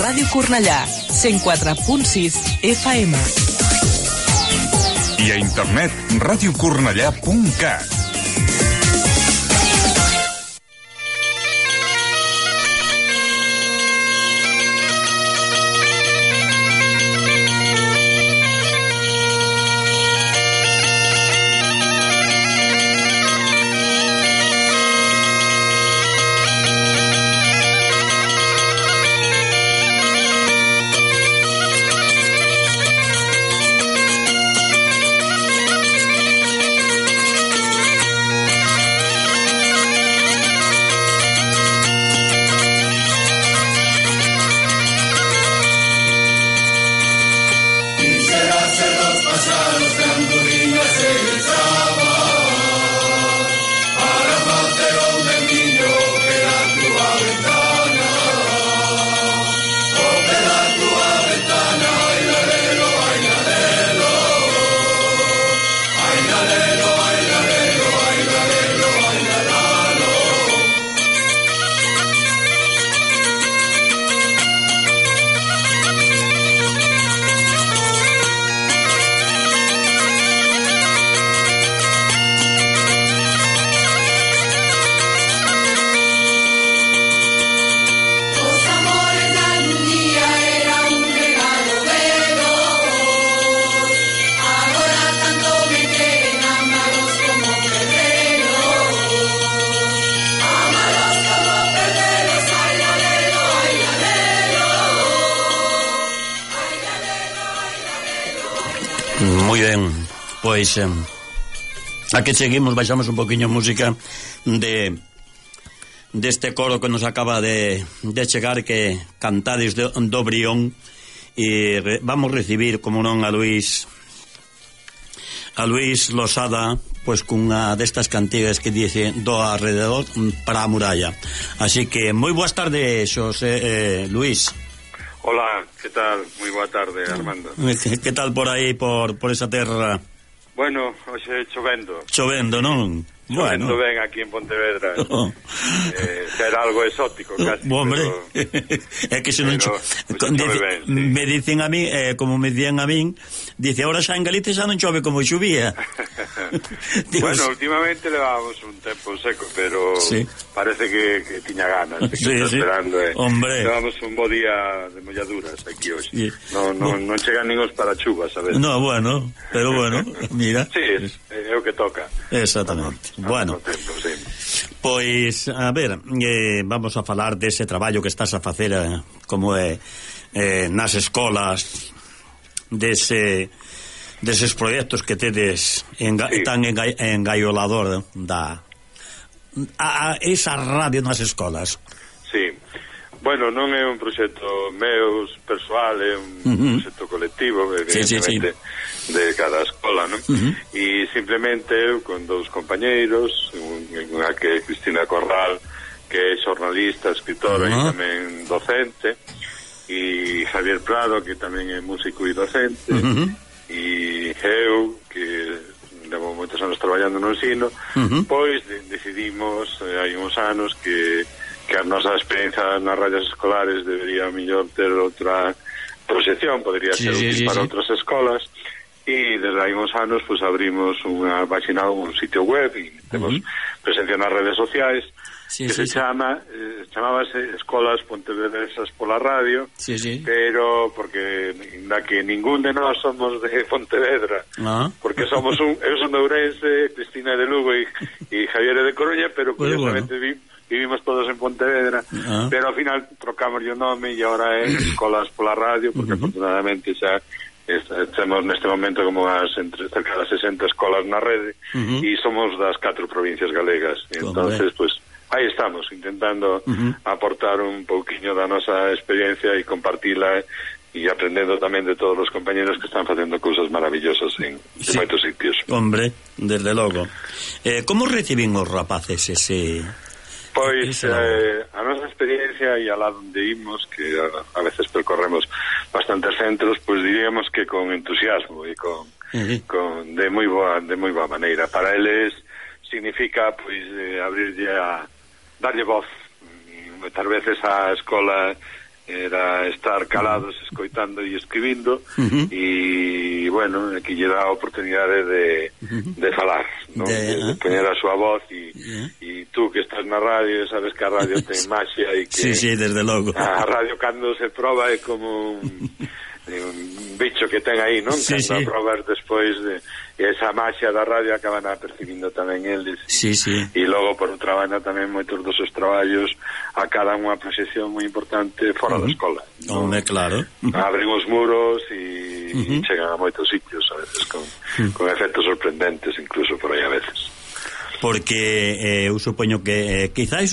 Ràdio Cornellà, 104.6 FM. I a internet, radiocornellà.cat. Moi ben, pois aquí seguimos, baixamos un poquinho música deste coro que nos acaba de chegar, que Cantades do Brión, e vamos recibir, como non, a Luís Losada, pois cunha destas cantigas que dice do alrededor para a muralla. Así que moi boas tardes, Xosé, Luís. Hola, que tal? Moi boa tarde, Armando. Que tal por aí, por esa terra? Bueno, hoxe chovendo. Chovendo, non? Chovendo Bueno. ben aquí en Pontevedra. Era algo exótico, casi. Hombre, é que se non me dicen a mí, como me dicen a min, dice, ahora xa en Galicia xa non chove como chovía. Bueno, últimamente levábamos un tempo seco, pero sí, parece que tiña ganas, que sí, esperando, hombre. Levábamos un bo día de molladuras aquí hoxe. Sí. Non chegan ningos para chuvas, a ver. No, bueno, pero bueno, mira. Sí, é o que toca. Exactamente. Bueno, tempo, sí. Pois, a ver, vamos a falar dese traballo que estás a facer, como é nas escolas, deses proxectos que tedes tan engaiolador esa radio nas escolas. Sí. Bueno, non é un proxecto meu persoal, é un proxecto colectivo, evidentemente, de cada escola, non? E simplemente eu con dous compañeiros, unha que é Cristina Corral, que é xornalista, escritora e tamén docente, e Javier Prado, que tamén é músico e docente, e eu, que levo moitos anos traballando no ensino, pois decidimos hai uns anos que a nosa experiencia nas radios escolares debería mellor ter outra proxección, podría ser útil para outras escolas, e desde hai uns anos pues abrimos unha página, un sitio web, e temos presencia nas redes sociais, que se chamábase Escolas Pontevedresas pola Radio, pero porque na que ningún de nós somos de Pontevedra, porque somos eu son de Ourense, Cristina de Lugo e Javier de Coruña, pero curiosamente vivimos todos en Pontevedra, pero ao final trocamos o nome e agora é Escolas pola Radio, porque afortunadamente xa temos neste momento como cerca de 60 escolas na rede, e somos das 4 provincias galegas, entonces pues aí estamos, intentando aportar un pouquiño da nosa experiencia e compartila, e aprendendo tamén de todos os compañeros que están facendo cousas maravillosas en moitos sitios. Hombre, desde logo. Como recibín os rapaces ese... Pois a nosa experiencia e alá onde imos, que a veces percorremos bastantes centros, pois diríamos que con entusiasmo e con de moi boa maneira. Para eles significa pois abrirlle darlle voz. Moitas veces a escola era estar calados escoitando e escribindo e, bueno, aquí lle dá a oportunidade de falar, non? De poñer a súa voz e tú que estás na radio sabes que a radio ten maxia e que sí, desde logo a radio cando se proba é como un bicho que ten aí, non? Cando probas despois esa maxia da radio acaban apercibindo tamén eles e logo por outra banda tamén moitos dos seus traballos acadan unha proxección moi importante fora da escola, non? Claro. Abren os muros e chegan a moitos sitios a veces con efectos sorprendentes incluso por aí a veces, porque eu supoño que quizáis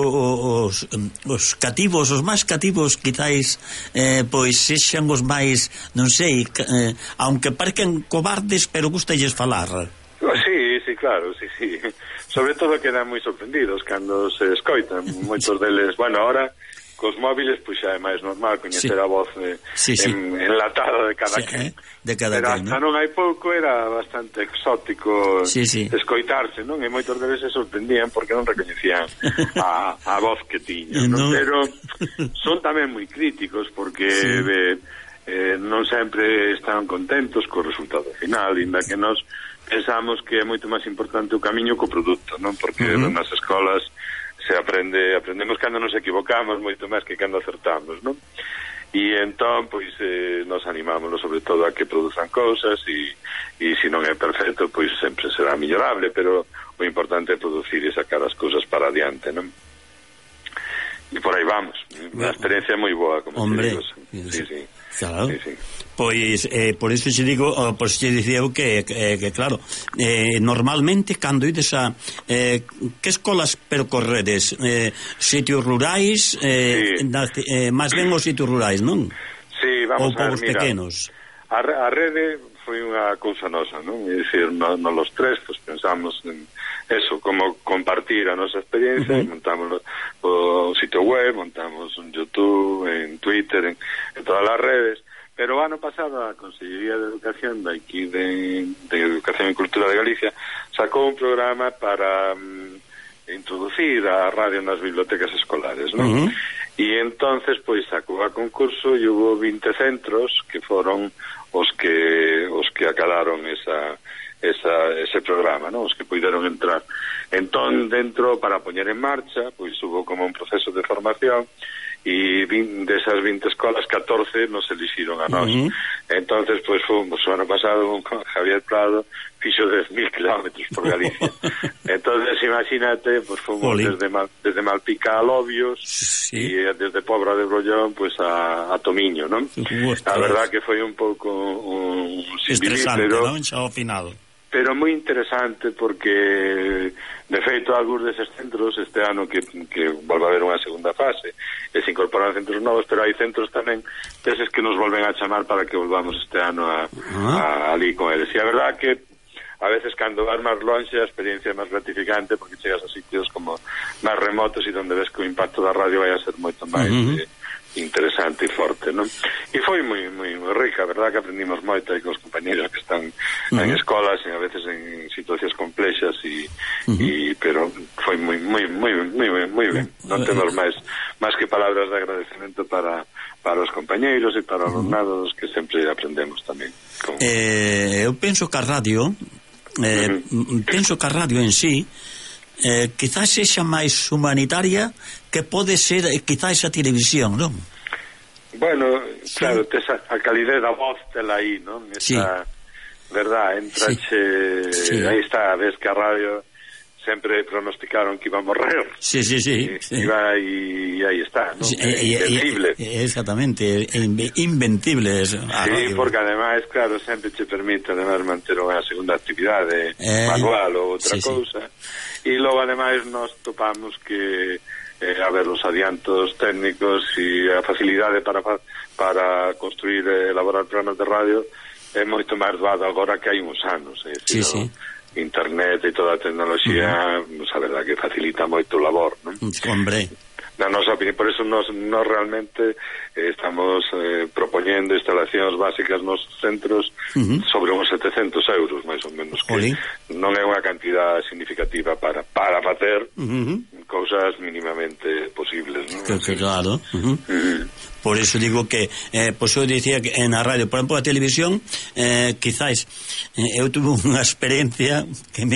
os cativos, os máis cativos quizáis pois sexan os máis, non sei, aunque parquen cobardes pero gustalles falar. Sí, claro, sí. Sobre todo quedan moi sorprendidos cando se escoitan moitos deles, bueno, ahora cos móviles pois xa é máis normal coñecer a voz enlatada de cada quen. Pero hasta non hai pouco era bastante exótico escoitarse, non? E moitos deles se sorprendían porque non recoñecían a voz que tiñan, non? Pero son tamén moi críticos porque non sempre están contentos co resultado final, inda que nos pensamos que é moito máis importante o camiño co produto, non? Porque nas escolas se aprendemos cando nos equivocamos moito máis que cando acertamos, non? E entón, pois, nos animámonos sobre todo a que produzan cousas e se non é perfecto, pois sempre será millorable, pero o importante é producir e sacar as cousas para adiante, non? E por aí vamos. Unha experiencia moi boa, como te digo. Sí. Claro. Sí. Pois, por iso xe digo, por xe dicía eu que claro, normalmente cando ides a que escolas percorredes? Sitios rurais, máis ben os sitios rurais, non? Sí, vamos a ver, mira, pequenos. A rede foi unha cousa nosa, non? É dicir, non los tres, pues pensamos en eso, como compartir a nosa experiencia, montamos o sitio web, montamos un YouTube, en Twitter, en todas as redes. Pero o ano pasado a Consellería de Educación de aquí de Educación e Cultura de Galicia sacou un programa para introducir a radio nas bibliotecas escolares, non? E entonces pois sacou a concurso e hubo 20 centros que foron os que acadaron ese programa, non? Os que puideron entrar. Entón, dentro, para poñer en marcha, pois hubo como un proceso de formación e desas 20 escolas 14 nos elixiron a nós. Entonces, pois fomos o ano pasado con Javier Prado, fixo 10.000 kilómetros por Galicia. Entonces, imagínate, pois fomos desde Malpica a Lobios e desde Pobra de Brollón pois a Tomiño, non? A verdad que foi un pouco estresante, non? Xa ao final. Pero moi interesante porque de feito algúns deses centros este ano que volve a haber unha segunda fase e se incorporan centros novos, pero hai centros tamén deses que nos volven a chamar para que volvamos este ano a ali con eles. E a verdad que a veces cando vas máis longe a experiencia é máis gratificante porque chegas a sitios como máis remotos e donde ves que o impacto da radio vai a ser moito máis interesante e forte, non? E foi moi rica, a verdad que aprendimos moito aí cos compañeros que están en escolas e a veces en situacións complexas pero foi moi ben. Non temos máis que palabras de agradecemento para os compañeiros e para os alumnados que sempre aprendemos tamén. Eu penso que a radio en sí quizás sexa máis humanitaria que pode ser quizás a televisión, non? Bueno, claro, a calidez da voz tela aí, non? Esa, verdad, entrache aí está, ves que a radio sempre pronosticaron que iba a morrer. Sí. Iba e aí está, non? Invencible. Exactamente, inventible eso. Sí, porque ademais, claro, sempre che permite ademais manter unha segunda actividade manual ou outra cousa. E logo ademais nos topamos que a ver, os adiantos técnicos e a facilidade para construir e elaborar programas de radio é moito máis doado agora que hai uns anos. Internet e toda a tecnoloxía, a verdad que facilita moito o labor, non? Hombre. Na nosa opinión, por eso nos realmente estamos propoñendo instalacións básicas nos centros sobre uns 700 euros, máis ou menos, que non é unha cantidad significativa para facer cousas mínimamente posibles, non? Claro. por eso digo que pois eu dicía que na radio, por exemplo, a televisión quizás eu tuve unha experiencia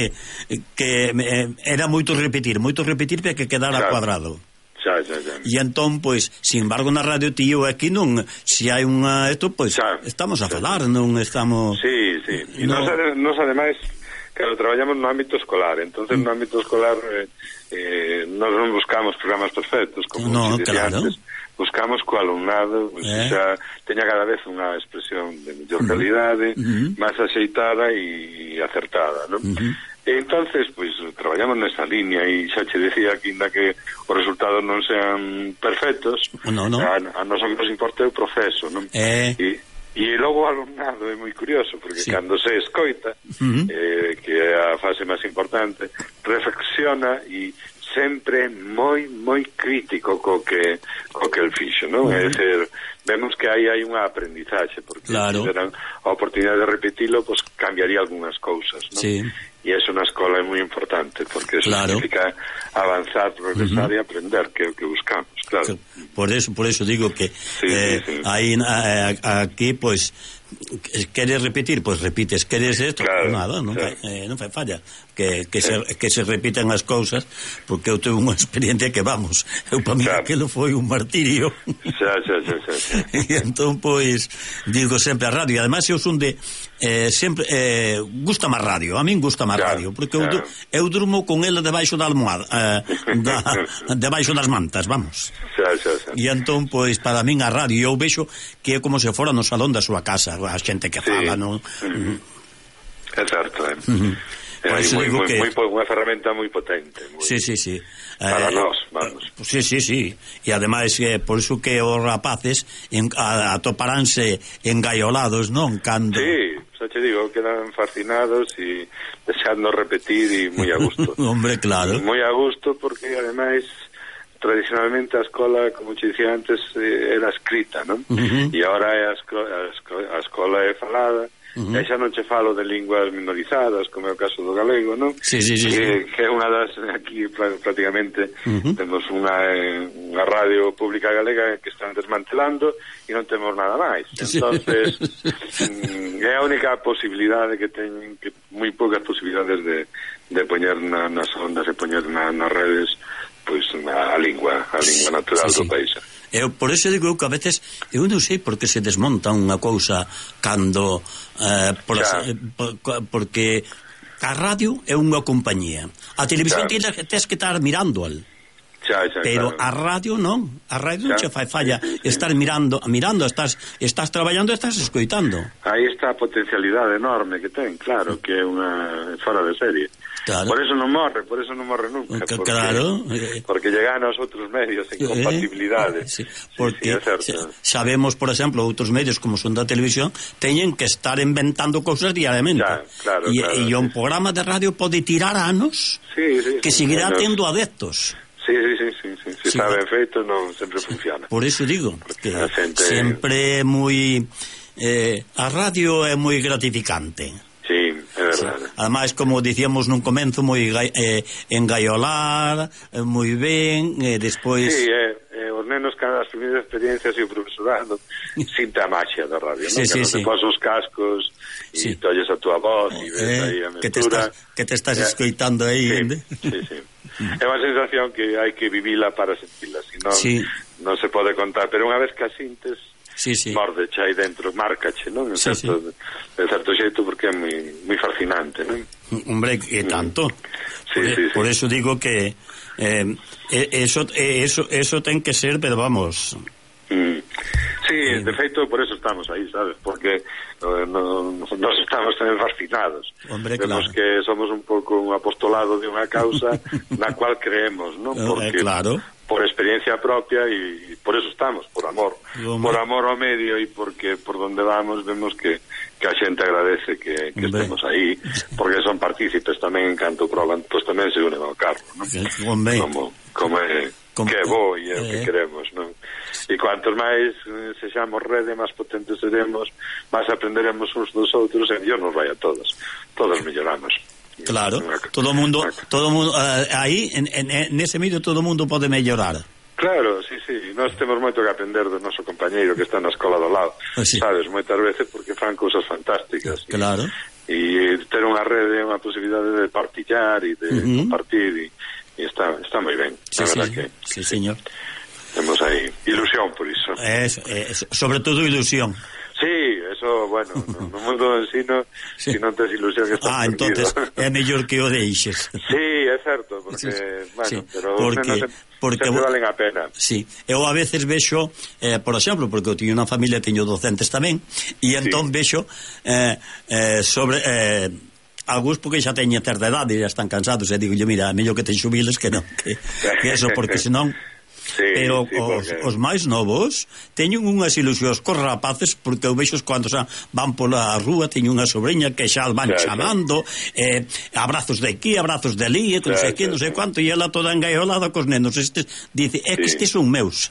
que era moito repetir para que quedara cuadrado. Xa. E entón, pois, sin embargo, na radio tío aquí non, se hai unha esto, pois, estamos a falar, non estamos... Sí. E nos ademais, claro, traballamos no ámbito escolar, entonces no ámbito escolar nos non buscamos programas perfectos, como se dicía antes, buscamos co alumnado, pues, xa teña cada vez unha expresión de mellor calidade, máis axeitada e acertada, non? E entonces, pois, traballamos nesa línea e xa che decía que ainda que os resultados non sean perfectos, a nos que nos importa é o proceso, non? E logo o alumnado é moi curioso, porque cando se escoita, que é a fase máis importante, reflexiona e sempre moi crítico co que el fixo, non? É dicir, vemos que aí hai unha aprendizaxe, porque se tiveran a oportunidade de repetilo, pues cambiaría algunhas cousas, non? Sí. E eso na escola é moi importante, porque eso significa avanzar, progresar e aprender, que é o que buscamos, claro. Por eso digo que aí aquí, pois, queres repetir, pois repites, queres esto, nada, non fai falla que se repiten as cousas, porque eu tuve unha experiencia que, vamos, eu para mí aquilo foi un martirio. Xa. E entón, pois, digo sempre a radio, e ademais eu son de sempre gusta máis radio, a min gusta máis radio, porque eu durmo con ela debaixo da almohada, debaixo das mantas, vamos. Xa. E entón, pois, para min a radio eu vexo que é como se fora no salón da súa casa, a xente que fala, non? É certo, é unha ferramenta moi potente. Sí. Para nós, vamos. Sí. E ademais, por iso que os rapaces atoparánse engaiolados, non? Cando... Sí, xa te digo, quedan fascinados e deseando repetir e moi a gusto. Hombre, claro. Moi a gusto porque, ademais, tradicionalmente a escola, como te dicía antes, era escrita, non? E agora a escola é falada. E xa non che falo de linguas minorizadas, como é o caso do galego, non? Sí. Que é unha das, aquí prácticamente temos unha radio pública galega que están desmantelando e non temos nada máis. Entonces é a única posibilidade que teñen, que moi poucas posibilidades de poñer nas ondas e poñer nas redes, pois a lingua natural do país. Eu por eso digo que a veces eu non sei por que se desmonta unha cousa cando porque a radio é unha compañía, a televisión tens que estar mirando-al, pero a radio non che fai falla estar mirando, estás traballando, estás escoitando. Aí está a potencialidade enorme que ten, claro, que é unha fora de serie. Claro. Por eso non morre nunca, porque llegan aos outros medios en compatibilidade. Porque sabemos, por exemplo, outros medios como son da televisión teñen que estar inventando cousas diariamente. E un programa de radio pode tirar anos que seguirá tendo adeptos. Sí, está ben feito, non sempre funciona. Por eso digo, porque sempre é moi a radio é moi gratificante. Sí, é verdade. Ademais, como dicíamos nun comenzo, moi engaiolar, moi ben, despois... Sí, os nenos cada as primeiras experiencias e o profesorado sinta a maxia da radio, non? Que non te pos os cascos e te oyes a tua voz e ves aí a mestura. Que te estás escoitando aí. Sí. É unha sensación que hai que vivila para sentirla, senón non se pode contar, pero unha vez que a sintes mordeche aí dentro, márcache, non? De certo xeito, porque é moi fascinante, non? Hombre, que tanto. Por eso digo que eso ten que ser, pero vamos... Sí, de feito, por eso estamos aí, sabes? Porque nos estamos tamén fascinados. Hombre, vemos que somos un pouco un apostolado de unha causa na cual creemos, non? Porque por experiencia propia e por eso estamos, por amor. Por amor ao medio e porque por donde vamos vemos que a xente agradece que estemos aí, porque son partícipes tamén en canto proban, pois tamén se unen ao carro, non? Como é que é bo e é o que queremos, non? E cuantos máis sexamos rede, máis potentes seremos, máis aprenderemos uns dos outros e Dios nos vai a todos melloramos. Claro, todo mundo aí, en ese medio todo mundo pode mellorar. Claro, sí, nós temos moito que aprender do noso compañeiro que está na escola do lado, sabes, moitas veces porque fan cousas fantásticas. Claro. E ter unha rede é unha posibilidade de partillar e de compartir e está moi ben, la verdad que sí, señor. Temos aí ilusión por iso. Sobre todo ilusión. Sí, eso, bueno, no mundo do ensino, si non tes ilusión que estás perdido. Entonces é mellor que o deixes. Sí, é certo, porque, bueno, pero porque sempre valen a pena. Sí, eu a veces vexo, por exemplo, porque eu teño unha familia, teño docentes tamén, e entón vexo sobre... algúns porque xa teñen certa idade e já están cansados, e digo, mira, mellor que te xubiles que non, que eso, porque senón... pero os máis novos teñen unhas ilusións cos rapaces, porque eu vexo cando van pola rúa, teñen unha sobrinha que xa van chamando, abrazos de aquí, abrazos de ali, non sei que, non sei quanto, e ela toda engaiolada cos nenos. Dice, que estes son meus.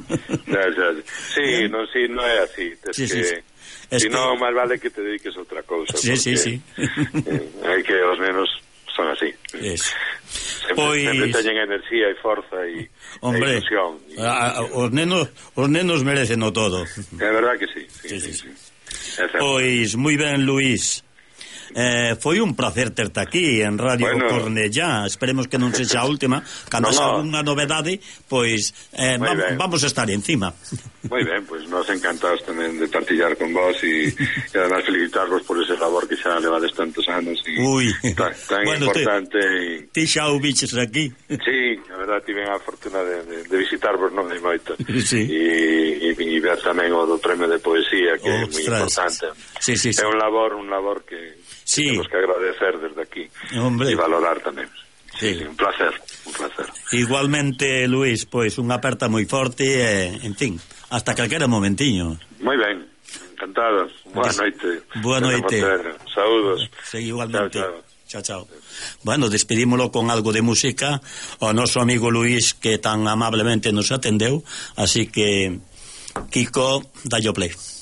Sí, non é así, si non, máis vale que te dediques a outra cousa. Sí. Hai que os nenos son así. Sempre teñen enerxía e forza e ilusión. Os nenos merecen o todo. É verdad que sí. Pois moi ben, Luís. Foi un placer terte aquí en Radio Cornellá. Esperemos que non sexa a última. Cando haxa algunha novedade, pois vamos a estar encima. Moi ben, pois nos encantados tamén de partillar con vos e además felicitarvos por ese labor que xa levades tantos anos tan importante. Ti xa o biches aquí. Sí, a verdad tive a fortuna de visitarvos non hai moito. E ver tamén o do premio de poesía, que é moi importante. É un labor que temos que agradecer desde aquí e valorar tamén. Un placer. Igualmente, Luís, pois unha aperta moi forte e, en fin, hasta calquera momentiño. Moi ben, encantado. Boa noite. Saúdos. Igualmente. Chao. Bueno, despedímolo con algo de música o noso amigo Luís, que tan amablemente nos atendeu, así que Kiko, dallo play.